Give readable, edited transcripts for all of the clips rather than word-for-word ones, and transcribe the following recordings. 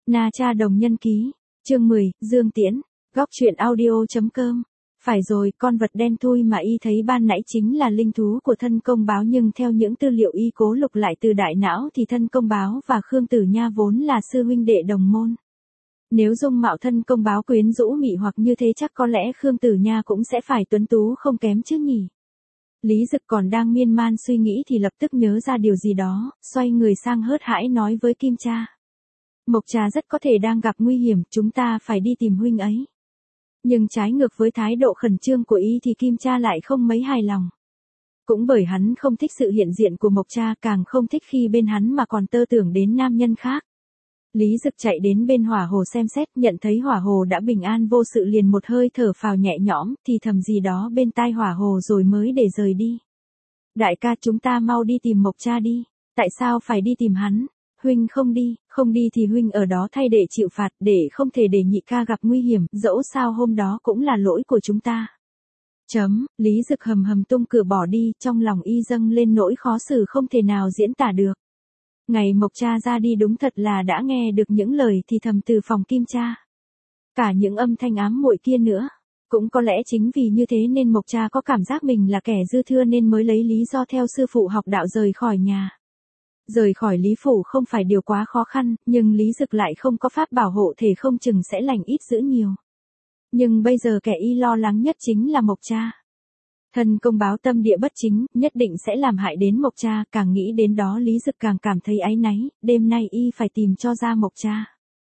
Na Cha Đồng Nhân Ký, chương 10, Dương Tiễn, góc truyện audio.com. Phải rồi, con vật đen thui mà y thấy ban nãy chính là linh thú của thân công báo, nhưng theo những tư liệu y cố lục lại từ đại não thì thân công báo và Khương Tử Nha vốn là sư huynh đệ đồng môn. Nếu dung mạo thân công báo quyến rũ mị hoặc như thế chắc có lẽ Khương Tử Nha cũng sẽ phải tuấn tú không kém chứ nhỉ. Lý Dực còn đang miên man suy nghĩ thì lập tức nhớ ra điều gì đó, xoay người sang hớt hãi nói với Kim Cha. Mộc Trà rất có thể đang gặp nguy hiểm, chúng ta phải đi tìm huynh ấy. Nhưng trái ngược với thái độ khẩn trương của y thì Kim Cha lại không mấy hài lòng. Cũng bởi hắn không thích sự hiện diện của Mộc Trà, càng không thích khi bên hắn mà còn tơ tưởng đến nam nhân khác. Lý Dực chạy đến bên hỏa hồ xem xét, nhận thấy hỏa hồ đã bình an vô sự liền một hơi thở phào nhẹ nhõm, thì thầm gì đó bên tai hỏa hồ rồi mới để rời đi. Đại ca, chúng ta mau đi tìm Mộc Trà đi. Tại sao phải đi tìm hắn? Huynh không đi thì huynh ở đó thay để chịu phạt, để không thể để nhị ca gặp nguy hiểm, dẫu sao hôm đó cũng là lỗi của chúng ta. Lý Dực hầm hầm tung cửa bỏ đi, trong lòng y dâng lên nỗi khó xử không thể nào diễn tả được. Ngày Mộc Trà ra đi đúng thật là đã nghe được những lời thì thầm từ phòng Kim Cha. Cả những âm thanh ám muội kia nữa. Cũng có lẽ chính vì như thế nên Mộc Trà có cảm giác mình là kẻ dư thừa nên mới lấy lý do theo sư phụ học đạo rời khỏi nhà. Rời khỏi Lý Phủ không phải điều quá khó khăn, nhưng Lý Dực lại không có pháp bảo hộ thể, không chừng sẽ lành ít dữ nhiều. Nhưng bây giờ kẻ y lo lắng nhất chính là Mộc Trà. Thân công báo tâm địa bất chính, nhất định sẽ làm hại đến Mộc Trà, càng nghĩ đến đó Lý Dực càng cảm thấy áy náy, đêm nay y phải tìm cho ra Mộc Trà.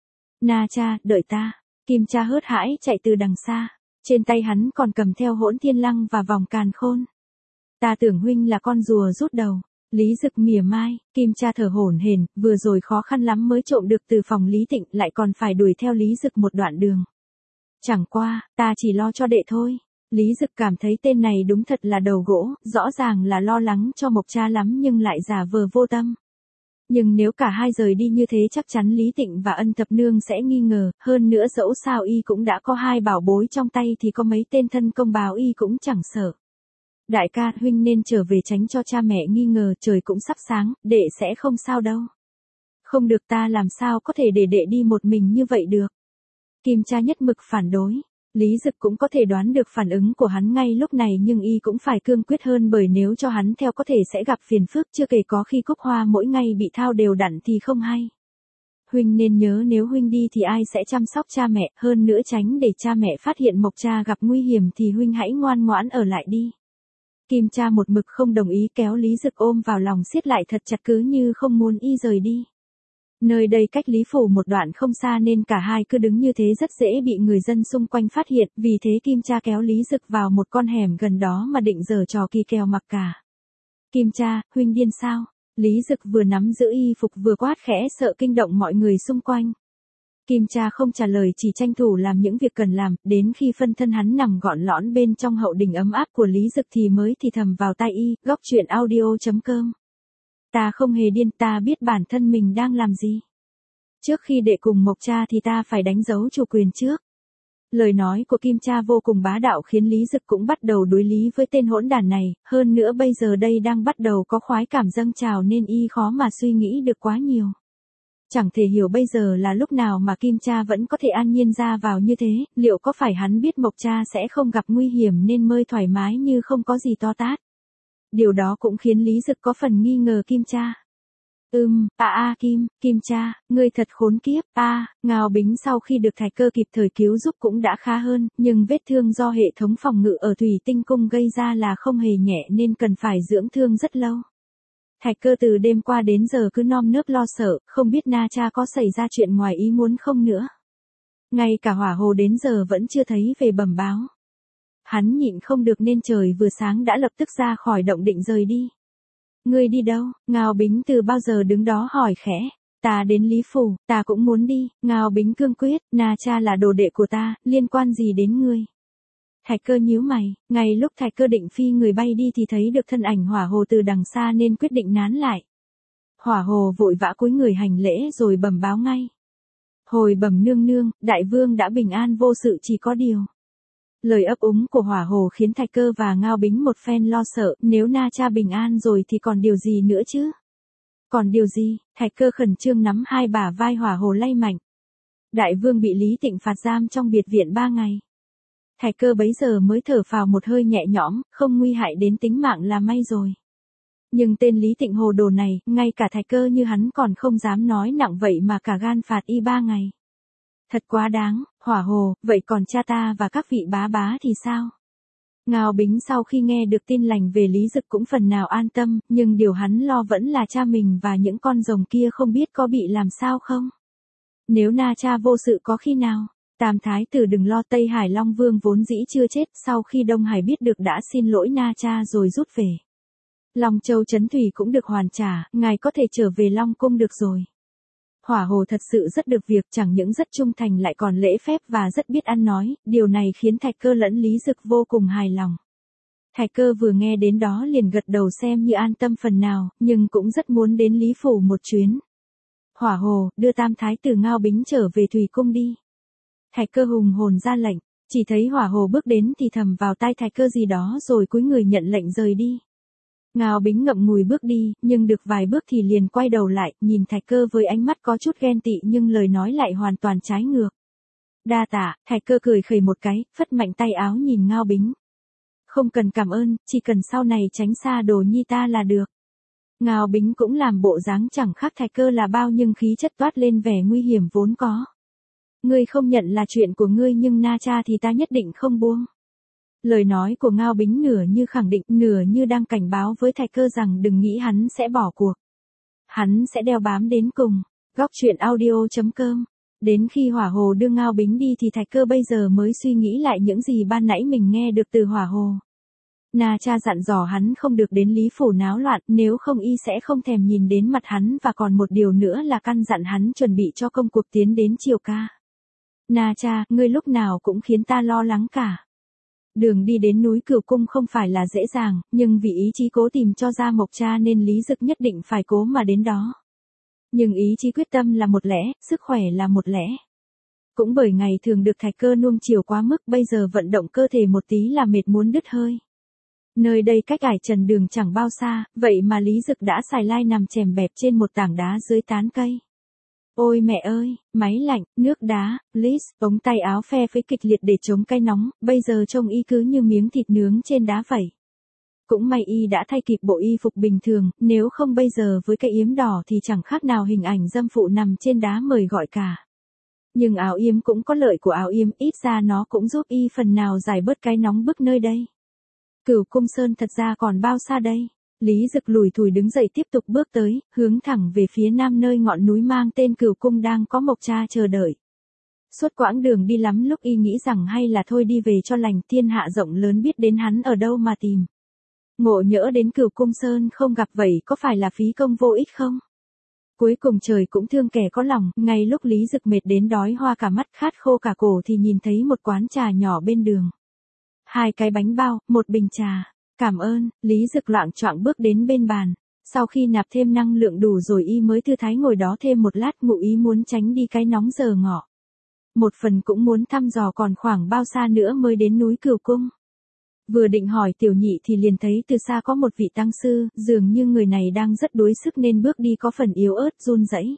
Na Cha, đợi ta. Kim Cha hớt hãi chạy từ đằng xa, trên tay hắn còn cầm theo Hỗn Thiên Lăng và vòng càn khôn. Ta tưởng huynh là con rùa rút đầu. Lý Dực mỉa mai, Kim Cha thở hổn hển, vừa rồi khó khăn lắm mới trộm được từ phòng Lý Tịnh, lại còn phải đuổi theo Lý Dực một đoạn đường. Chẳng qua, ta chỉ lo cho đệ thôi. Lý Dực cảm thấy tên này đúng thật là đầu gỗ, rõ ràng là lo lắng cho Mộc Trà lắm nhưng lại giả vờ vô tâm. Nhưng nếu cả hai rời đi như thế chắc chắn Lý Tịnh và Ân Thập Nương sẽ nghi ngờ, hơn nữa dẫu sao y cũng đã có hai bảo bối trong tay thì có mấy tên thân công báo y cũng chẳng sợ. Đại ca, huynh nên trở về tránh cho cha mẹ nghi ngờ, trời cũng sắp sáng, đệ sẽ không sao đâu. Không được, ta làm sao có thể để đệ đi một mình như vậy được. Kim Cha nhất mực phản đối. Lý Dực cũng có thể đoán được phản ứng của hắn ngay lúc này nhưng y cũng phải cương quyết hơn, bởi nếu cho hắn theo có thể sẽ gặp phiền phức, chưa kể có khi Cúc Hoa mỗi ngày bị thao đều đặn thì không hay. Huynh nên nhớ nếu huynh đi thì ai sẽ chăm sóc cha mẹ, hơn nữa tránh để cha mẹ phát hiện Mộc Trà gặp nguy hiểm thì huynh hãy ngoan ngoãn ở lại đi. Kim Cha một mực không đồng ý, kéo Lý Dực ôm vào lòng siết lại thật chặt cứ như không muốn y rời đi. Nơi đây cách Lý Phủ một đoạn không xa nên cả hai cứ đứng như thế rất dễ bị người dân xung quanh phát hiện, vì thế Kim Cha kéo Lý Dực vào một con hẻm gần đó mà định giở trò kỳ kèo mặc cả. Kim Cha, huynh điên sao? Lý Dực vừa nắm giữ y phục vừa quát khẽ sợ kinh động mọi người xung quanh. Kim Cha không trả lời, chỉ tranh thủ làm những việc cần làm, đến khi phân thân hắn nằm gọn lõn bên trong hậu đình ấm áp của Lý Dực thì mới thì thầm vào tai y, góc truyện audio.com. Ta không hề điên, ta biết bản thân mình đang làm gì. Trước khi đệ cùng Mộc Trà thì ta phải đánh dấu chủ quyền trước. Lời nói của Kim Cha vô cùng bá đạo khiến Lý Dực cũng bắt đầu đối lý với tên hỗn đản này, hơn nữa bây giờ đây đang bắt đầu có khoái cảm dâng trào nên y khó mà suy nghĩ được quá nhiều. Chẳng thể hiểu bây giờ là lúc nào mà Kim Cha vẫn có thể an nhiên ra vào như thế, liệu có phải hắn biết Mộc Trà sẽ không gặp nguy hiểm nên mới thoải mái như không có gì to tát. Điều đó cũng khiến Lý Dực có phần nghi ngờ Kim Cha. Kim Cha, ngươi thật khốn kiếp. Ngao Bính sau khi được Thạch Cơ kịp thời cứu giúp cũng đã khá hơn, nhưng vết thương do hệ thống phòng ngự ở Thủy Tinh Cung gây ra là không hề nhẹ nên cần phải dưỡng thương rất lâu. Thạch Cơ từ đêm qua đến giờ cứ nom nớp lo sợ, không biết Na Cha có xảy ra chuyện ngoài ý muốn không nữa. Ngay cả hỏa hồ đến giờ vẫn chưa thấy về bẩm báo. Hắn nhịn không được nên trời vừa sáng đã lập tức ra khỏi động định rời đi. Ngươi đi đâu? Ngao Bính từ bao giờ đứng đó hỏi khẽ. Ta đến Lý Phủ, ta cũng muốn đi. Ngao Bính cương quyết, Na Cha là đồ đệ của ta, liên quan gì đến ngươi? Thạch Cơ nhíu mày, ngay lúc Thạch Cơ định phi người bay đi thì thấy được thân ảnh hỏa hồ từ đằng xa nên quyết định nán lại. Hỏa hồ vội vã cúi người hành lễ rồi bẩm báo ngay. Hồi bẩm nương nương, đại vương đã bình an vô sự, chỉ có điều. Lời ấp úng của hỏa hồ khiến Thạch Cơ và Ngao Bính một phen lo sợ, nếu Na Cha bình an rồi thì còn điều gì nữa chứ? Còn điều gì? Thạch Cơ khẩn trương nắm hai bả vai hỏa hồ lay mạnh. Đại vương bị Lý Tịnh phạt giam trong biệt viện 3 ngày. Thạch Cơ bấy giờ mới thở phào một hơi nhẹ nhõm, không nguy hại đến tính mạng là may rồi. Nhưng tên Lý Tịnh hồ đồ này, ngay cả Thạch Cơ như hắn còn không dám nói nặng vậy mà cả gan phạt y 3 ngày. Thật quá đáng, Hỏa Hồ, vậy còn cha ta và các vị bá bá thì sao? Ngao Bính sau khi nghe được tin lành về Lý Dực cũng phần nào an tâm, nhưng điều hắn lo vẫn là cha mình và những con rồng kia không biết có bị làm sao không? Nếu Na Cha vô sự có khi nào? Tam thái tử đừng lo, Tây Hải Long Vương vốn dĩ chưa chết, sau khi Đông Hải biết được đã xin lỗi Na Cha rồi rút về. Long Châu Trấn Thủy cũng được hoàn trả, ngài có thể trở về Long Cung được rồi. Hỏa Hồ thật sự rất được việc, chẳng những rất trung thành lại còn lễ phép và rất biết ăn nói, điều này khiến Thạch Cơ lẫn Lý Dực vô cùng hài lòng. Thạch Cơ vừa nghe đến đó liền gật đầu xem như an tâm phần nào, nhưng cũng rất muốn đến Lý Phủ một chuyến. Hỏa Hồ, đưa Tam thái tử Ngao Bính trở về Thủy Cung đi. Thạch Cơ hùng hồn ra lệnh, chỉ thấy Hỏa Hồ bước đến thì thầm vào tai Thạch Cơ gì đó rồi cúi người nhận lệnh rời đi. Ngao Bính ngậm ngùi bước đi, nhưng được vài bước thì liền quay đầu lại, nhìn Thạch Cơ với ánh mắt có chút ghen tị nhưng lời nói lại hoàn toàn trái ngược. Đa tạ, Thạch Cơ cười khẩy một cái, phất mạnh tay áo nhìn Ngao Bính. Không cần cảm ơn, chỉ cần sau này tránh xa Đồ Nhi ta là được. Ngao Bính cũng làm bộ dáng chẳng khác Thạch Cơ là bao nhưng khí chất toát lên vẻ nguy hiểm vốn có. Ngươi không nhận là chuyện của ngươi nhưng Na Cha thì ta nhất định không buông. Lời nói của Ngao Bính nửa như khẳng định, nửa như đang cảnh báo với Thạch Cơ rằng đừng nghĩ hắn sẽ bỏ cuộc. Hắn sẽ đeo bám đến cùng. Góc truyện audio.com. Đến khi Hỏa Hồ đưa Ngao Bính đi thì Thạch Cơ bây giờ mới suy nghĩ lại những gì ban nãy mình nghe được từ Hỏa Hồ. Na Cha dặn dò hắn không được đến Lý Phủ náo loạn, nếu không y sẽ không thèm nhìn đến mặt hắn, và còn một điều nữa là căn dặn hắn chuẩn bị cho công cuộc tiến đến Triều Ca. Na Cha, ngươi lúc nào cũng khiến ta lo lắng cả. Đường đi đến núi Cửu Cung không phải là dễ dàng, nhưng vì ý chí cố tìm cho ra Mộc Cha nên Lý Dực nhất định phải cố mà đến đó. Nhưng ý chí quyết tâm là một lẽ, sức khỏe là một lẽ. Cũng bởi ngày thường được Thạch Cơ nuông chiều quá mức, bây giờ vận động cơ thể một tí là mệt muốn đứt hơi. Nơi đây cách Ải Trần Đường chẳng bao xa, vậy mà Lý Dực đã xài lai nằm chèm bẹp trên một tảng đá dưới tán cây. Ôi mẹ ơi, máy lạnh, nước đá, list, ống tay áo phe phẩy kịch liệt để chống cái nóng, bây giờ trông y cứ như miếng thịt nướng trên đá vậy. Cũng may y đã thay kịp bộ y phục bình thường, nếu không bây giờ với cái yếm đỏ thì chẳng khác nào hình ảnh dâm phụ nằm trên đá mời gọi cả. Nhưng áo yếm cũng có lợi của áo yếm, ít ra nó cũng giúp y phần nào giải bớt cái nóng bức nơi đây. Cửu Cung Sơn thật ra còn bao xa đây? Lý Dực lủi thủi đứng dậy tiếp tục bước tới, hướng thẳng về phía nam nơi ngọn núi mang tên Cửu Cung đang có Mộc Cha chờ đợi. Suốt quãng đường đi lắm lúc y nghĩ rằng hay là thôi đi về cho lành, thiên hạ rộng lớn biết đến hắn ở đâu mà tìm. Ngộ nhỡ đến Cửu Cung Sơn không gặp vậy có phải là phí công vô ích không? Cuối cùng trời cũng thương kẻ có lòng, ngay lúc Lý Dực mệt đến đói hoa cả mắt khát khô cả cổ thì nhìn thấy một quán trà nhỏ bên đường. 2 cái bánh bao, 1 bình trà. Cảm ơn, Lý Dực loạng choạng bước đến bên bàn. Sau khi nạp thêm năng lượng đủ rồi y mới thư thái ngồi đó thêm một lát, ngụ ý muốn tránh đi cái nóng giờ ngọ. Một phần cũng muốn thăm dò còn khoảng bao xa nữa mới đến núi Cửu Cung. Vừa định hỏi Tiểu Nhị thì liền thấy từ xa có một vị tăng sư, dường như người này đang rất đuối sức nên bước đi có phần yếu ớt run rẩy.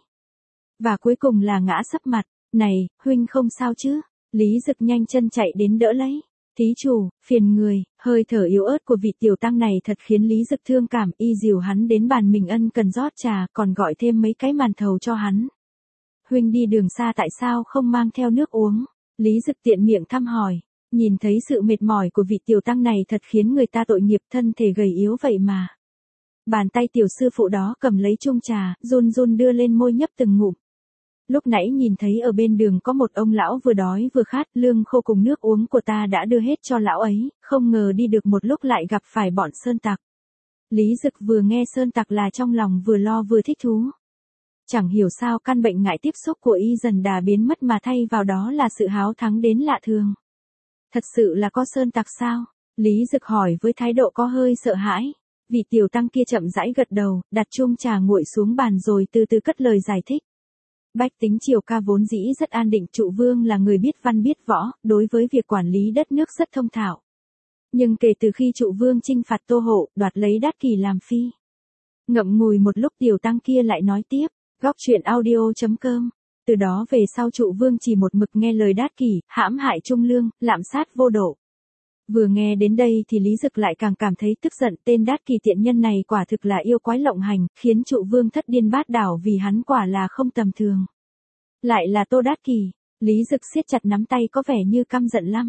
Và cuối cùng là ngã sấp mặt. Này, huynh không sao chứ? Lý Dực nhanh chân chạy đến đỡ lấy. Thí chủ, phiền người, hơi thở yếu ớt của vị tiểu tăng này thật khiến Lý Dực thương cảm, y dìu hắn đến bàn mình ân cần rót trà, còn gọi thêm mấy cái màn thầu cho hắn. Huynh đi đường xa tại sao không mang theo nước uống? Lý Dực tiện miệng thăm hỏi, nhìn thấy sự mệt mỏi của vị tiểu tăng này thật khiến người ta tội nghiệp, thân thể gầy yếu vậy mà. Bàn tay tiểu sư phụ đó cầm lấy chung trà, run run đưa lên môi nhấp từng ngụm. Lúc nãy nhìn thấy ở bên đường có một ông lão vừa đói vừa khát, lương khô cùng nước uống của ta đã đưa hết cho lão ấy, không ngờ đi được một lúc lại gặp phải bọn sơn tặc. Lý Dực vừa nghe sơn tặc là trong lòng vừa lo vừa thích thú. Chẳng hiểu sao căn bệnh ngại tiếp xúc của y dần đà biến mất mà thay vào đó là sự háo thắng đến lạ thường. Thật sự là có sơn tặc sao? Lý Dực hỏi với thái độ có hơi sợ hãi. Vị tiểu tăng kia chậm rãi gật đầu, đặt chung trà nguội xuống bàn rồi từ từ cất lời giải thích. Bách tính Triều Ca vốn dĩ rất an định, Trụ Vương là người biết văn biết võ, đối với việc quản lý đất nước rất thông thạo. Nhưng kể từ khi Trụ Vương chinh phạt Tô Hộ, đoạt lấy Đát Kỷ làm phi. Ngậm ngùi một lúc tiểu tăng kia lại nói tiếp, góc truyện audio.com. Từ đó về sau trụ vương chỉ một mực nghe lời Đát Kỷ, hãm hại trung lương, lạm sát vô độ. Vừa nghe đến đây thì Lý Dực lại càng cảm thấy tức giận, tên Đát Kỷ tiện nhân này quả thực là yêu quái lộng hành, khiến trụ vương thất điên bát đảo vì hắn quả là không tầm thường. Lại là Tô Đát Kỷ, Lý Dực siết chặt nắm tay có vẻ như căm giận lắm.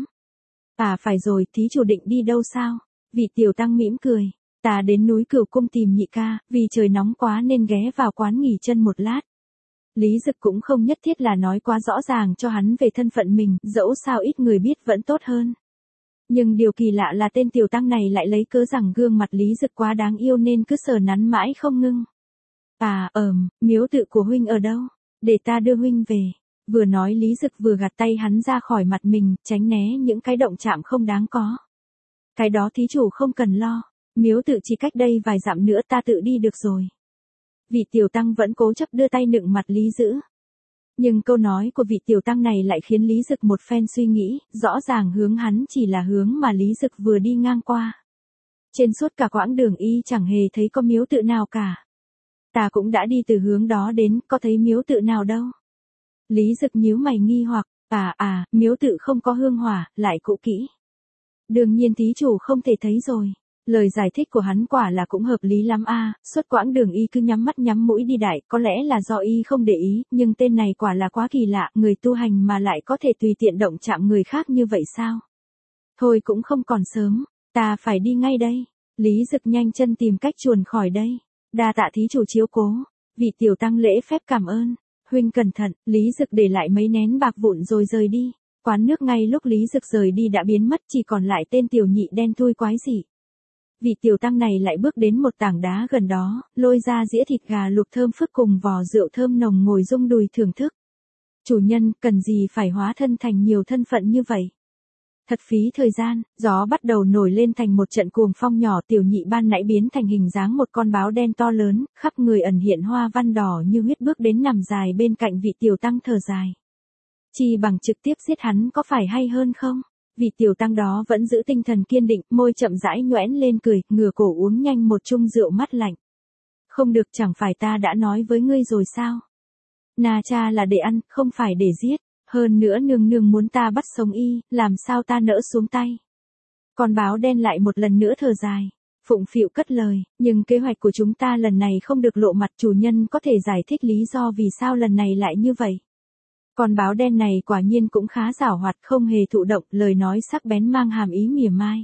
À phải rồi, thí chủ định đi đâu sao? Vị tiểu tăng mỉm cười. Ta đến núi Cửu Cung tìm nhị ca, vì trời nóng quá nên ghé vào quán nghỉ chân một lát. Lý Dực cũng không nhất thiết là nói quá rõ ràng cho hắn về thân phận mình, dẫu sao ít người biết vẫn tốt hơn. Nhưng điều kỳ lạ là tên tiểu tăng này lại lấy cớ rằng gương mặt Lý Dực quá đáng yêu nên cứ sờ nắn mãi không ngưng. À, miếu tự của huynh ở đâu? Để ta đưa huynh về. Vừa nói Lý Dực vừa gạt tay hắn ra khỏi mặt mình, tránh né những cái động chạm không đáng có. Cái đó thí chủ không cần lo, miếu tự chỉ cách đây vài dặm nữa ta tự đi được rồi. Vị tiểu tăng vẫn cố chấp đưa tay nựng mặt Lý Dữ. Nhưng câu nói của vị tiểu tăng này lại khiến Lý Dực một phen suy nghĩ, rõ ràng hướng hắn chỉ là hướng mà Lý Dực vừa đi ngang qua. Trên suốt cả quãng đường y chẳng hề thấy có miếu tự nào cả. Ta cũng đã đi từ hướng đó đến, có thấy miếu tự nào đâu. Lý Dực nhíu mày nghi hoặc, miếu tự không có hương hỏa, lại cũ kỹ. Đương nhiên thí chủ không thể thấy rồi. Lời giải thích của hắn quả là cũng hợp lý lắm suốt quãng đường y cứ nhắm mắt nhắm mũi đi đại, có lẽ là do y không để ý, nhưng tên này quả là quá kỳ lạ, người tu hành mà lại có thể tùy tiện động chạm người khác như vậy sao? Thôi cũng không còn sớm, ta phải đi ngay đây. Lý Dực nhanh chân tìm cách chuồn khỏi đây. Đa tạ thí chủ chiếu cố. Vị tiểu tăng lễ phép cảm ơn. Huynh cẩn thận. Lý Dực để lại mấy nén bạc vụn rồi rời đi. Quán nước ngay lúc Lý Dực rời đi đã biến mất, chỉ còn lại tên tiểu nhị đen thui quái dị. Vị tiểu tăng này lại bước đến một tảng đá gần đó, lôi ra dĩa thịt gà luộc thơm phức cùng vò rượu thơm nồng ngồi rung đùi thưởng thức. Chủ nhân, cần gì phải hóa thân thành nhiều thân phận như vậy? Thật phí thời gian, gió bắt đầu nổi lên thành một trận cuồng phong nhỏ, tiểu nhị ban nãy biến thành hình dáng một con báo đen to lớn, khắp người ẩn hiện hoa văn đỏ như huyết bước đến nằm dài bên cạnh vị tiểu tăng thở dài. Chi bằng trực tiếp giết hắn có phải hay hơn không? Vị tiểu tăng đó vẫn giữ tinh thần kiên định, môi chậm rãi nhoẻn lên cười, ngửa cổ uống nhanh một chung rượu mát lạnh. Không được, chẳng phải ta đã nói với ngươi rồi sao? Na cha là để ăn, không phải để giết. Hơn nữa nương nương muốn ta bắt sống y, làm sao ta nỡ xuống tay. Con báo đen lại một lần nữa thở dài. Phụng phịu cất lời, nhưng kế hoạch của chúng ta lần này không được lộ mặt, chủ nhân có thể giải thích lý do vì sao lần này lại như vậy. Con báo đen này quả nhiên cũng khá giảo hoạt, không hề thụ động, lời nói sắc bén mang hàm ý mỉa mai.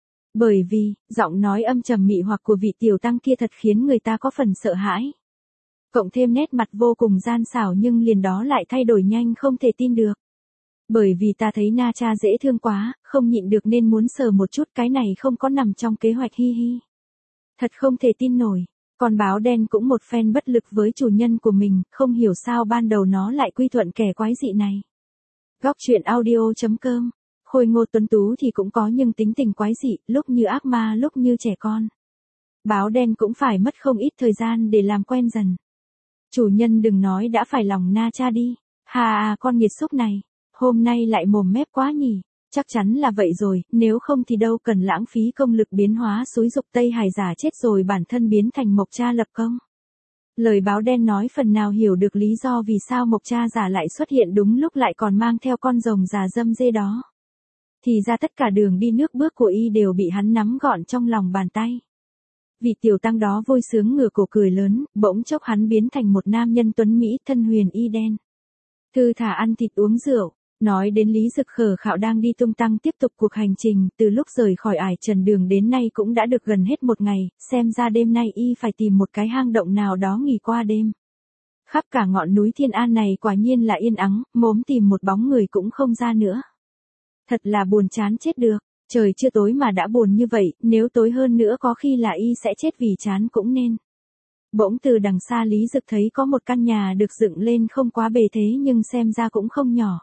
Bởi vì, giọng nói âm trầm mị hoặc của vị tiểu tăng kia thật khiến người ta có phần sợ hãi. Cộng thêm nét mặt vô cùng gian xảo nhưng liền đó lại thay đổi nhanh không thể tin được. Bởi vì ta thấy Na cha dễ thương quá, không nhịn được nên muốn sờ một chút, cái này không có nằm trong kế hoạch, hi hi. Thật không thể tin nổi. Con báo đen cũng một phen bất lực với chủ nhân của mình, không hiểu sao ban đầu nó lại quy thuận kẻ quái dị này. Góc truyện audio.com. Khôi Ngô tuấn tú thì cũng có nhưng tính tình quái dị, lúc như ác ma lúc như trẻ con. Báo đen cũng phải mất không ít thời gian để làm quen dần. Chủ nhân đừng nói đã phải lòng Na cha đi. Con nghiệt xúc này. Hôm nay lại mồm mép quá nhỉ. Chắc chắn là vậy rồi, nếu không thì đâu cần lãng phí công lực biến hóa xúi dục Tây Hải giả chết rồi bản thân biến thành Mộc Cha lập công. Lời báo đen nói phần nào hiểu được lý do vì sao Mộc Cha giả lại xuất hiện đúng lúc lại còn mang theo con rồng già dâm dê đó. Thì ra tất cả đường đi nước bước của y đều bị hắn nắm gọn trong lòng bàn tay. Vị tiểu tăng đó vui sướng ngửa cổ cười lớn, bỗng chốc hắn biến thành một nam nhân tuấn mỹ thân huyền y đen. Thư thả ăn thịt uống rượu. Nói đến Lý Dực khờ khạo đang đi tung tăng tiếp tục cuộc hành trình, từ lúc rời khỏi ải trần đường đến nay cũng đã được gần hết một ngày, xem ra đêm nay y phải tìm một cái hang động nào đó nghỉ qua đêm. Khắp cả ngọn núi Thiên An này quả nhiên là yên ắng, mốm tìm một bóng người cũng không ra nữa. Thật là buồn chán chết được, trời chưa tối mà đã buồn như vậy, nếu tối hơn nữa có khi là y sẽ chết vì chán cũng nên. Bỗng từ đằng xa Lý Dực thấy có một căn nhà được dựng lên không quá bề thế nhưng xem ra cũng không nhỏ.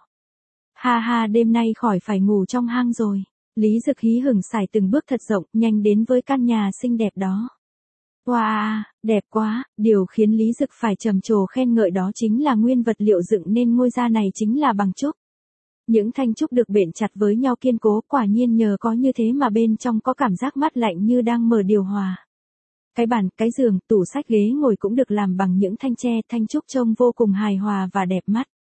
Đêm nay khỏi phải ngủ trong hang rồi. Lý Dực hí hửng xài từng bước thật rộng, nhanh đến với căn nhà xinh đẹp đó. Wow, đẹp quá, điều khiến Lý Dực phải trầm trồ khen ngợi đó chính là nguyên vật liệu dựng nên ngôi gia này chính là bằng trúc. Những thanh trúc được bện chặt với nhau kiên cố, quả nhiên nhờ có như thế mà bên trong có cảm giác mát lạnh như đang mở điều hòa. Cái bàn, cái giường, tủ sách ghế ngồi cũng được làm bằng những thanh tre, thanh trúc trông vô cùng hài hòa và đẹp mắt.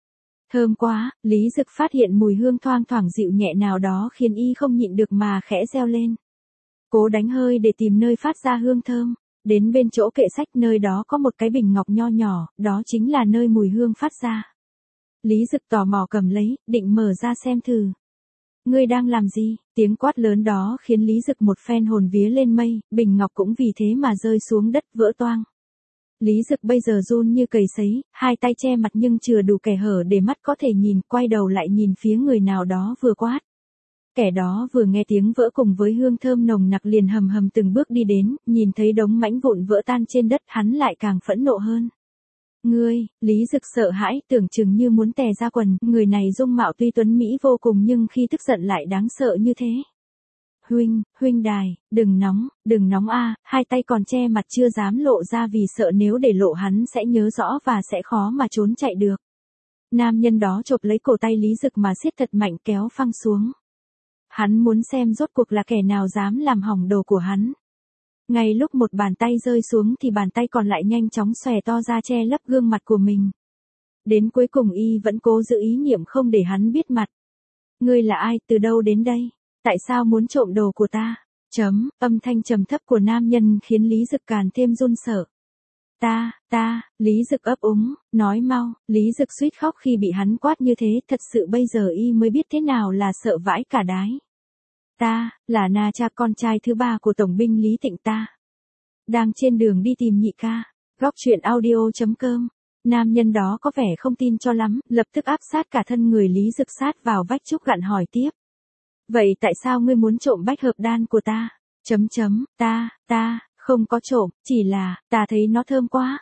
Thơm quá, Lý Dực phát hiện mùi hương thoang thoảng dịu nhẹ nào đó khiến y không nhịn được mà khẽ reo lên. Cố đánh hơi để tìm nơi phát ra hương thơm. Đến bên chỗ kệ sách nơi đó có một cái bình ngọc nho nhỏ, đó chính là nơi mùi hương phát ra. Lý Dực tò mò cầm lấy, định mở ra xem thử. Ngươi đang làm gì? Tiếng quát lớn đó khiến Lý Dực một phen hồn vía lên mây, bình ngọc cũng vì thế mà rơi xuống đất vỡ toang. Lý Dực bây giờ run như cầy sấy, hai tay che mặt nhưng chừa đủ kẻ hở để mắt có thể nhìn, quay đầu lại nhìn phía người nào đó vừa quát. Kẻ đó vừa nghe tiếng vỡ cùng với hương thơm nồng nặc liền hầm hầm từng bước đi đến, nhìn thấy đống mảnh vụn vỡ tan trên đất hắn lại càng phẫn nộ hơn. Ngươi, Lý Dực sợ hãi, tưởng chừng như muốn tè ra quần, người này dung mạo tuy tuấn mỹ vô cùng nhưng khi tức giận lại đáng sợ như thế. Huynh đài, đừng nóng a, hai tay còn che mặt chưa dám lộ ra vì sợ nếu để lộ hắn sẽ nhớ rõ và sẽ khó mà trốn chạy được. Nam nhân đó chộp lấy cổ tay Lý Dực mà siết thật mạnh kéo phăng xuống. Hắn muốn xem rốt cuộc là kẻ nào dám làm hỏng đồ của hắn. Ngay lúc một bàn tay rơi xuống thì bàn tay còn lại nhanh chóng xòe to ra che lấp gương mặt của mình. Đến cuối cùng y vẫn cố giữ ý niệm không để hắn biết mặt. Ngươi là ai, từ đâu đến đây? Tại sao muốn trộm đồ của ta? Âm thanh trầm thấp của nam nhân khiến Lý Dực càng thêm run sợ. Lý Dực ấp úng, nói mau, Lý Dực suýt khóc khi bị hắn quát như thế, thật sự bây giờ y mới biết thế nào là sợ vãi cả đái. Ta, là Na Cha, con trai thứ ba của Tổng binh Lý Tịnh ta. Đang trên đường đi tìm nhị ca. Góc truyện audio.com. Nam nhân đó có vẻ không tin cho lắm, lập tức áp sát cả thân người Lý Dực sát vào vách trúc gặn hỏi tiếp. Vậy tại sao ngươi muốn trộm bách hợp đan của ta? Ta, không có trộm, chỉ là, ta thấy nó thơm quá.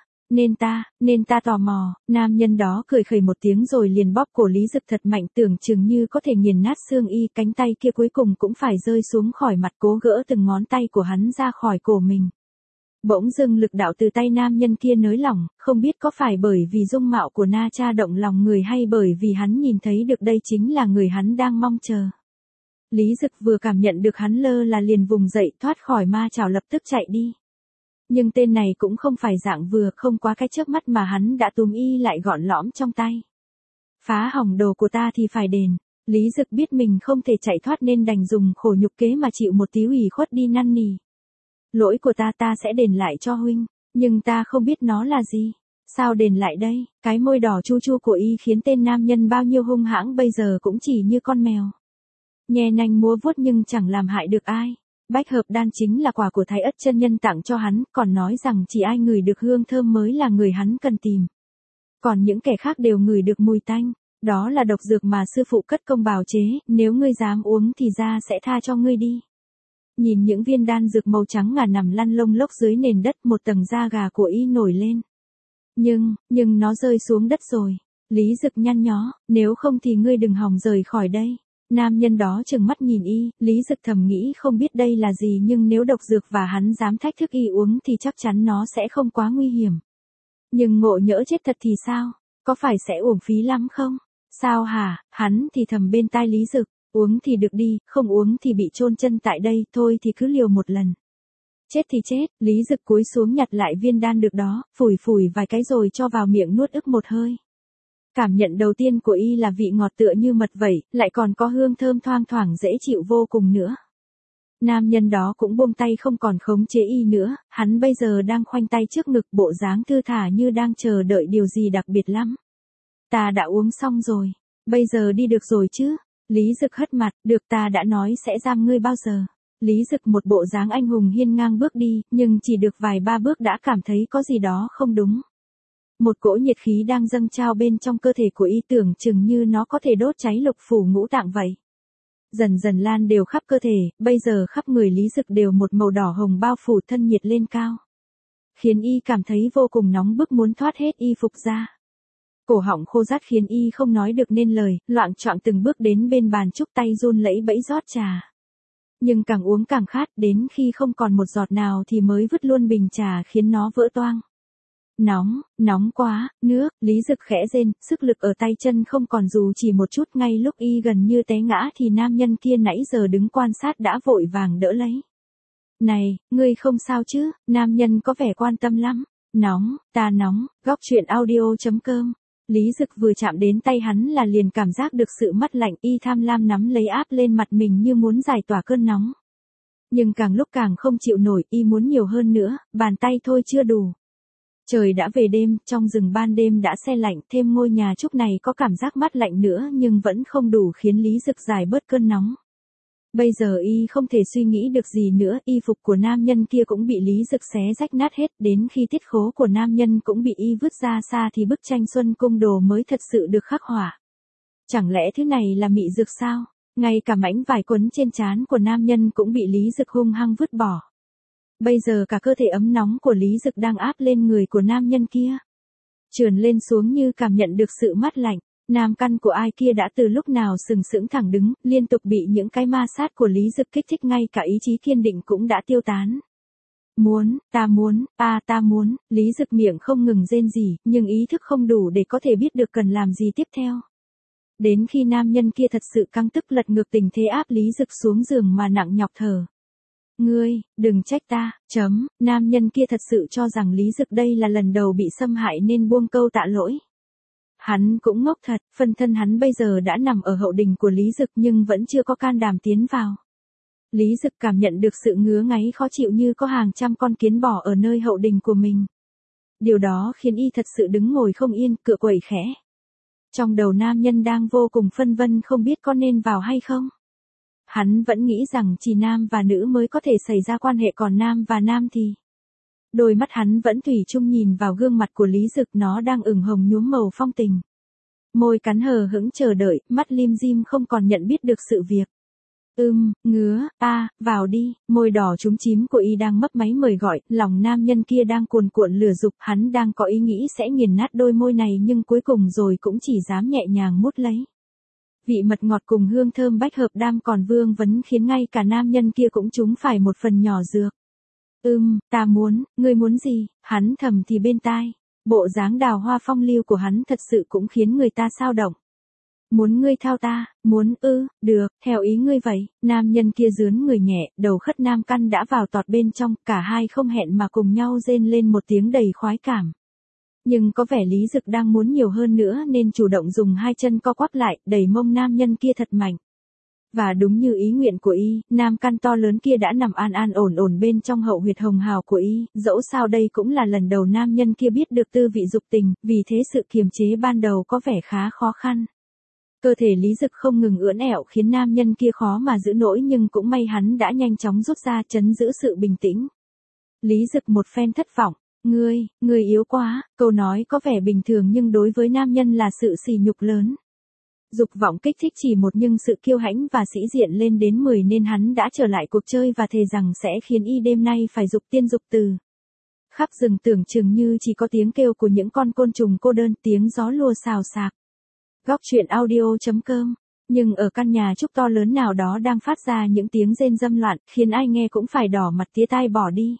Nên ta tò mò. Nam nhân đó cười khẩy một tiếng rồi liền bóp cổ Lý Dực thật mạnh, tưởng chừng như có thể nghiền nát xương y, cánh tay kia cuối cùng cũng phải rơi xuống khỏi mặt, cố gỡ từng ngón tay của hắn ra khỏi cổ mình. Bỗng dưng lực đạo từ tay nam nhân kia nới lỏng, không biết có phải bởi vì dung mạo của Na Cha động lòng người hay bởi vì hắn nhìn thấy được đây chính là người hắn đang mong chờ. Lý Dực vừa cảm nhận được hắn lơ là liền vùng dậy thoát khỏi ma chảo lập tức chạy đi. Nhưng tên này cũng không phải dạng vừa, không quá cái chớp mắt mà hắn đã túm y lại gọn lõm trong tay. Phá hỏng đồ của ta thì phải đền. Lý Dực biết mình không thể chạy thoát nên đành dùng khổ nhục kế mà chịu một tí ủy khuất đi năn nỉ. Lỗi của ta sẽ đền lại cho huynh, nhưng ta không biết nó là gì. Sao đền lại đây? Cái môi đỏ chu chu của y khiến tên nam nhân bao nhiêu hung hãng bây giờ cũng chỉ như con mèo. Nhe nanh múa vuốt nhưng chẳng làm hại được ai. Bách hợp đan chính là quà của Thái Ất chân nhân tặng cho hắn, còn nói rằng chỉ ai ngửi được hương thơm mới là người hắn cần tìm. Còn những kẻ khác đều ngửi được mùi tanh. Đó là độc dược mà sư phụ cất công bào chế, nếu ngươi dám uống thì ra sẽ tha cho ngươi đi. Nhìn những viên đan dược màu trắng ngà nằm lăn lông lốc dưới nền đất, một tầng da gà của y nổi lên. Nhưng nó rơi xuống đất rồi. Lý Dực nhăn nhó, nếu không thì ngươi đừng hòng rời khỏi đây. Nam nhân đó trừng mắt nhìn y, Lý Dực thầm nghĩ không biết đây là gì nhưng nếu độc dược và hắn dám thách thức y uống thì chắc chắn nó sẽ không quá nguy hiểm. Nhưng ngộ nhỡ chết thật thì sao? Có phải sẽ uổng phí lắm không? Sao hả? Hắn thì thầm bên tai Lý Dực, uống thì được đi, không uống thì bị chôn chân tại đây, thôi thì cứ liều một lần. Chết thì chết, Lý Dực cúi xuống nhặt lại viên đan được đó, phủi vài cái rồi cho vào miệng nuốt ức một hơi. Cảm nhận đầu tiên của y là vị ngọt tựa như mật vậy, lại còn có hương thơm thoang thoảng dễ chịu vô cùng nữa. Nam nhân đó cũng buông tay không còn khống chế y nữa, hắn bây giờ đang khoanh tay trước ngực, bộ dáng thư thả như đang chờ đợi điều gì đặc biệt lắm. Ta đã uống xong rồi, bây giờ đi được rồi chứ? Lý Dực hất mặt, được, ta đã nói sẽ giam ngươi bao giờ. Lý Dực một bộ dáng anh hùng hiên ngang bước đi, nhưng chỉ được vài ba bước đã cảm thấy có gì đó không đúng. Một cỗ nhiệt khí đang dâng trào bên trong cơ thể của y, tưởng chừng như nó có thể đốt cháy lục phủ ngũ tạng vậy. Dần dần lan đều khắp cơ thể, bây giờ khắp người Lý Dực đều một màu đỏ hồng bao phủ thân nhiệt lên cao. Khiến y cảm thấy vô cùng nóng bức muốn thoát hết y phục ra. Cổ họng khô rát khiến y không nói được nên lời, loạng choạng từng bước đến bên bàn trúc, tay run lẫy bẫy rót trà. Nhưng càng uống càng khát, đến khi không còn một giọt nào thì mới vứt luôn bình trà khiến nó vỡ toang. Nóng quá, nước, Lý Dực khẽ rên, sức lực ở tay chân không còn dù chỉ một chút, ngay lúc y gần như té ngã thì nam nhân kia nãy giờ đứng quan sát đã vội vàng đỡ lấy. Này, ngươi không sao chứ? Nam nhân có vẻ quan tâm lắm. Ta nóng, góc truyện audio.com. Lý Dực vừa chạm đến tay hắn là liền cảm giác được sự mát lạnh, y tham lam nắm lấy áp lên mặt mình như muốn giải tỏa cơn nóng. Nhưng càng lúc càng không chịu nổi, y muốn nhiều hơn nữa, bàn tay thôi chưa đủ. Trời đã về đêm, trong rừng ban đêm đã se lạnh, thêm ngôi nhà trúc này có cảm giác mát lạnh nữa nhưng vẫn không đủ khiến Lý Dực giải bớt cơn nóng. Bây giờ y không thể suy nghĩ được gì nữa, y phục của nam nhân kia cũng bị Lý Dực xé rách nát hết, đến khi tiết khố của nam nhân cũng bị y vứt ra xa thì bức tranh Xuân Cung Đồ mới thật sự được khắc họa. Chẳng lẽ thứ này là mị dược sao? Ngay cả mảnh vải quấn trên trán của nam nhân cũng bị Lý Dực hung hăng vứt bỏ. Bây giờ cả cơ thể ấm nóng của Lý Dực đang áp lên người của nam nhân kia. Trườn lên xuống như cảm nhận được sự mát lạnh. Nam căn của ai kia đã từ lúc nào sừng sững thẳng đứng, liên tục bị những cái ma sát của Lý Dực kích thích, ngay cả ý chí kiên định cũng đã tiêu tán. Muốn, ta muốn, Lý Dực miệng không ngừng rên rỉ, nhưng ý thức không đủ để có thể biết được cần làm gì tiếp theo. Đến khi nam nhân kia thật sự căng tức lật ngược tình thế áp Lý Dực xuống giường mà nặng nhọc thở. Ngươi, đừng trách ta, nam nhân kia thật sự cho rằng Lý Dực đây là lần đầu bị xâm hại nên buông câu tạ lỗi. Hắn cũng ngốc thật, phân thân hắn bây giờ đã nằm ở hậu đình của Lý Dực nhưng vẫn chưa có can đảm tiến vào. Lý Dực cảm nhận được sự ngứa ngáy khó chịu như có hàng trăm con kiến bò ở nơi hậu đình của mình. Điều đó khiến y thật sự đứng ngồi không yên, cựa quẩy khẽ. Trong đầu nam nhân đang vô cùng phân vân không biết có nên vào hay không. Hắn vẫn nghĩ rằng chỉ nam và nữ mới có thể xảy ra quan hệ, còn nam và nam thì... Đôi mắt hắn vẫn thủy chung nhìn vào gương mặt của Lý Dực, nó đang ửng hồng nhuốm màu phong tình. Môi cắn hờ hững chờ đợi, mắt lim dim không còn nhận biết được sự việc. Ngứa, vào đi, môi đỏ chúm chím của y đang mấp máy mời gọi, lòng nam nhân kia đang cuồn cuộn lửa dục, hắn đang có ý nghĩ sẽ nghiền nát đôi môi này nhưng cuối cùng rồi cũng chỉ dám nhẹ nhàng mút lấy. Vị mật ngọt cùng hương thơm bách hợp đam còn vương vấn khiến ngay cả nam nhân kia cũng trúng phải một phần nhỏ dược. Ta muốn, ngươi muốn gì? Hắn thầm thì bên tai. Bộ dáng đào hoa phong lưu của hắn thật sự cũng khiến người ta xao động. Muốn ngươi thao ta, muốn được, theo ý ngươi vậy. Nam nhân kia rướn người nhẹ, đầu khất nam căn đã vào tọt bên trong, cả hai không hẹn mà cùng nhau rên lên một tiếng đầy khoái cảm. Nhưng có vẻ Lý Dực đang muốn nhiều hơn nữa nên chủ động dùng hai chân co quắp lại, đẩy mông nam nhân kia thật mạnh. Và đúng như ý nguyện của y, nam căn to lớn kia đã nằm an ổn bên trong hậu huyệt hồng hào của y, dẫu sao đây cũng là lần đầu nam nhân kia biết được tư vị dục tình, vì thế sự kiềm chế ban đầu có vẻ khá khó khăn. Cơ thể Lý Dực không ngừng ưỡn ẹo khiến nam nhân kia khó mà giữ nổi, nhưng cũng may hắn đã nhanh chóng rút ra trấn giữ sự bình tĩnh. Lý Dực một phen thất vọng, ngươi yếu quá, câu nói có vẻ bình thường nhưng đối với nam nhân là sự sỉ nhục lớn. Dục vọng kích thích chỉ một nhưng sự kiêu hãnh và sĩ diện lên đến 10 nên hắn đã trở lại cuộc chơi và thề rằng sẽ khiến y đêm nay phải dục tiên dục từ. Khắp rừng tưởng chừng như chỉ có tiếng kêu của những con côn trùng cô đơn, tiếng gió lùa xào xạc. Góc truyện audio.com. Nhưng ở căn nhà trúc to lớn nào đó đang phát ra những tiếng rên dâm loạn, khiến ai nghe cũng phải đỏ mặt tía tai bỏ đi.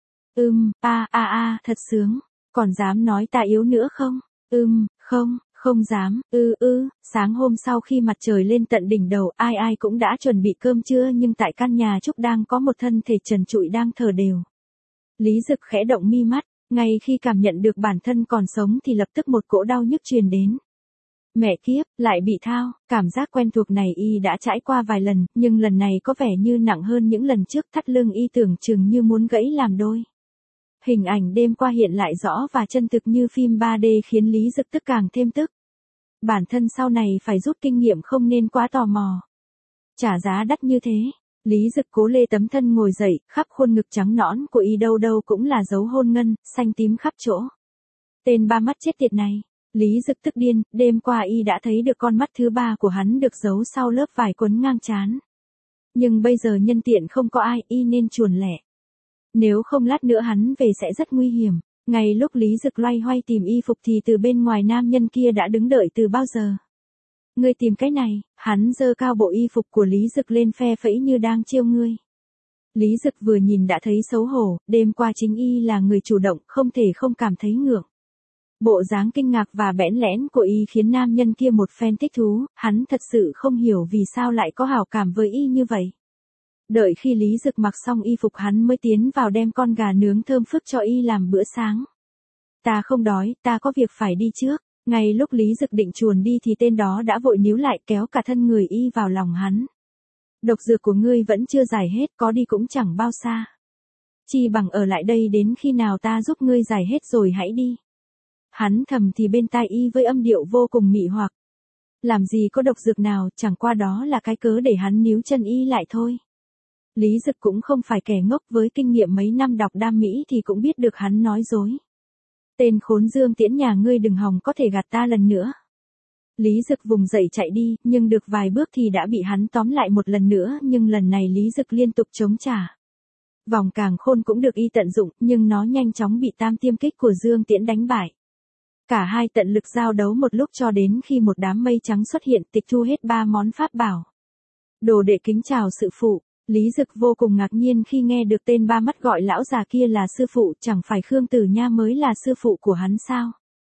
Thật sướng. Còn dám nói ta yếu nữa không? Không dám, Sáng hôm sau khi mặt trời lên tận đỉnh đầu, ai cũng đã chuẩn bị cơm trưa nhưng tại căn nhà trúc đang có một thân thể trần trụi đang thở đều. Lý Dực khẽ động mi mắt, ngay khi cảm nhận được bản thân còn sống thì lập tức một cỗ đau nhức truyền đến. Mẹ kiếp, lại bị thao, cảm giác quen thuộc này y đã trải qua vài lần, nhưng lần này có vẻ như nặng hơn những lần trước, thắt lưng y tưởng chừng như muốn gãy làm đôi. Hình ảnh đêm qua hiện lại rõ và chân thực như phim 3D khiến Lý Dực tức càng thêm tức. Bản thân sau này phải rút kinh nghiệm không nên quá tò mò. Trả giá đắt như thế, Lý Dực cố lê tấm thân ngồi dậy, khắp khuôn ngực trắng nõn của y đâu đâu cũng là dấu hôn ngân, xanh tím khắp chỗ. Tên ba mắt chết tiệt này, Lý Dực tức điên, đêm qua y đã thấy được con mắt thứ ba của hắn được giấu sau lớp vải quấn ngang trán. Nhưng bây giờ nhân tiện không có ai, y nên chuồn lẻ. Nếu không lát nữa hắn về sẽ rất nguy hiểm. Ngay lúc Lý Dực loay hoay tìm y phục thì từ bên ngoài nam nhân kia đã đứng đợi từ bao giờ. Ngươi tìm cái này, hắn giơ cao bộ y phục của Lý Dực lên phe phẩy như đang trêu ngươi. Lý Dực vừa nhìn đã thấy xấu hổ, đêm qua chính y là người chủ động, không thể không cảm thấy ngượng. Bộ dáng kinh ngạc và bẽn lẽn của y khiến nam nhân kia một phen thích thú, hắn thật sự không hiểu vì sao lại có hảo cảm với y như vậy. Đợi khi Lý Dực mặc xong y phục hắn mới tiến vào đem con gà nướng thơm phức cho y làm bữa sáng. Ta không đói, ta có việc phải đi trước. Ngay lúc Lý Dực định chuồn đi thì tên đó đã vội níu lại kéo cả thân người y vào lòng hắn. Độc dược của ngươi vẫn chưa giải hết, có đi cũng chẳng bao xa. Chi bằng ở lại đây đến khi nào ta giúp ngươi giải hết rồi hãy đi. Hắn thầm thì bên tai y với âm điệu vô cùng mị hoặc. Làm gì có độc dược nào, chẳng qua đó là cái cớ để hắn níu chân y lại thôi. Lý Dực cũng không phải kẻ ngốc, với kinh nghiệm mấy năm đọc đam mỹ thì cũng biết được hắn nói dối. Tên khốn Dương Tiễn nhà ngươi đừng hòng có thể gạt ta lần nữa. Lý Dực vùng dậy chạy đi, nhưng được vài bước thì đã bị hắn tóm lại một lần nữa, nhưng lần này Lý Dực liên tục chống trả. Vòng càng khôn cũng được y tận dụng, nhưng nó nhanh chóng bị tam tiêm kích của Dương Tiễn đánh bại. Cả hai tận lực giao đấu một lúc cho đến khi một đám mây trắng xuất hiện tịch thu hết 3 món pháp bảo. Đồ đệ kính chào sư phụ. Lý Dực vô cùng ngạc nhiên khi nghe được tên ba mắt gọi lão già kia là sư phụ, chẳng phải Khương Tử Nha mới là sư phụ của hắn sao?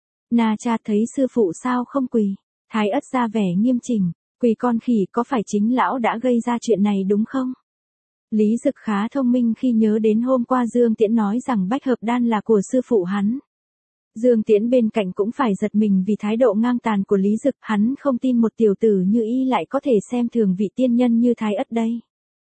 Na Cha thấy sư phụ sao không quỳ? Thái Ất ra vẻ nghiêm chỉnh, quỳ con khỉ, có phải chính lão đã gây ra chuyện này đúng không? Lý Dực khá thông minh khi nhớ đến hôm qua Dương Tiễn nói rằng bách hợp đan là của sư phụ hắn. Dương Tiễn bên cạnh cũng phải giật mình vì thái độ ngang tàn của Lý Dực, hắn không tin một tiểu tử như y lại có thể xem thường vị tiên nhân như Thái Ất đây.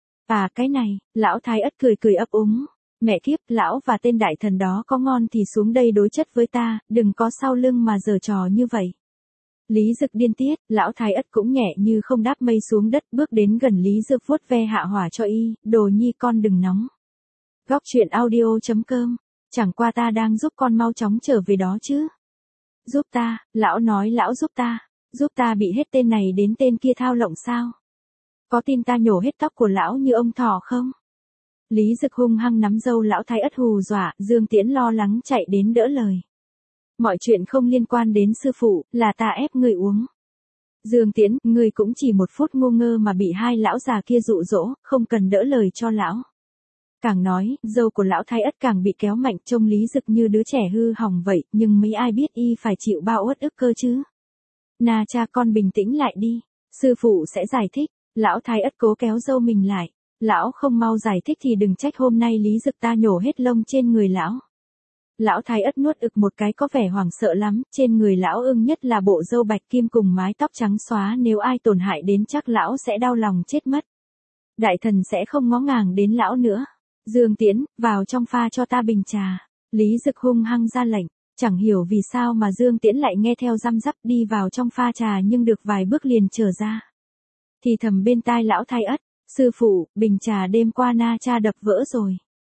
À cái này, lão Thái Ất cười cười ấp úng. Mẹ kiếp, lão và tên đại thần đó có ngon thì xuống đây đối chất với ta, đừng có sau lưng mà giở trò như vậy. Lý Dực điên tiết, lão Thái Ất cũng nhẹ như không đáp mây xuống đất, bước đến gần Lý Dực vuốt ve hạ hỏa cho y, đồ nhi con đừng nóng. Góc truyện audio.com, chẳng qua ta đang giúp con mau chóng trở về đó chứ. Giúp ta, lão nói lão giúp ta bị hết tên này đến tên kia thao lộng sao? Có tin ta nhổ hết tóc của lão như ông thỏ không? Lý Dực hung hăng nắm râu lão Thái Ất hù dọa, Dương Tiễn lo lắng chạy đến đỡ lời. Mọi chuyện không liên quan đến sư phụ, là ta ép người uống. Dương Tiễn, ngươi cũng chỉ một phút ngu ngơ mà bị hai lão già kia dụ dỗ, không cần đỡ lời cho lão. Càng nói, râu của lão Thái Ất càng bị kéo mạnh, trông Lý Dực như đứa trẻ hư hỏng vậy, nhưng mấy ai biết y phải chịu bao uất ức cơ chứ. Na Cha con bình tĩnh lại đi, sư phụ sẽ giải thích. Lão Thái Ất cố kéo râu mình lại. Lão không mau giải thích thì đừng trách hôm nay Lý Dực ta nhổ hết lông trên người lão. Lão Thái Ất nuốt ực một cái có vẻ hoảng sợ lắm, trên người lão ưng nhất là bộ râu bạch kim cùng mái tóc trắng xóa, nếu ai tổn hại đến chắc lão sẽ đau lòng chết mất. Đại thần sẽ không ngó ngàng đến lão nữa. Dương Tiễn, vào trong pha cho ta bình trà. Lý Dực hung hăng ra lệnh, chẳng hiểu vì sao mà Dương Tiễn lại nghe theo răm rắp đi vào trong pha trà, nhưng được vài bước liền trở ra. Thì thầm bên tai lão Thái Ất, sư phụ, bình trà đêm qua Na Cha đập vỡ rồi.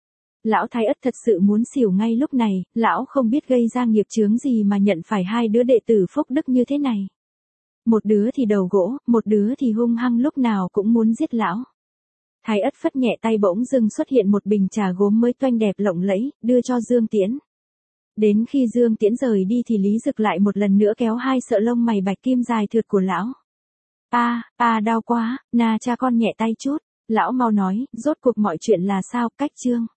Lão Thái Ất thật sự muốn xỉu ngay lúc này, lão không biết gây ra nghiệp chướng gì mà nhận phải hai đứa đệ tử phúc đức như thế này. Một đứa thì đầu gỗ, một đứa thì hung hăng lúc nào cũng muốn giết lão. Thái Ất phất nhẹ tay, bỗng dưng xuất hiện một bình trà gốm mới toanh đẹp lộng lẫy, đưa cho Dương Tiễn. Đến khi Dương Tiễn rời đi thì Lý Dực lại một lần nữa kéo hai sợi lông mày bạch kim dài thượt của lão. Đau quá, Na Cha con nhẹ tay chút, lão mau nói, rốt cuộc mọi chuyện là sao, cách chương.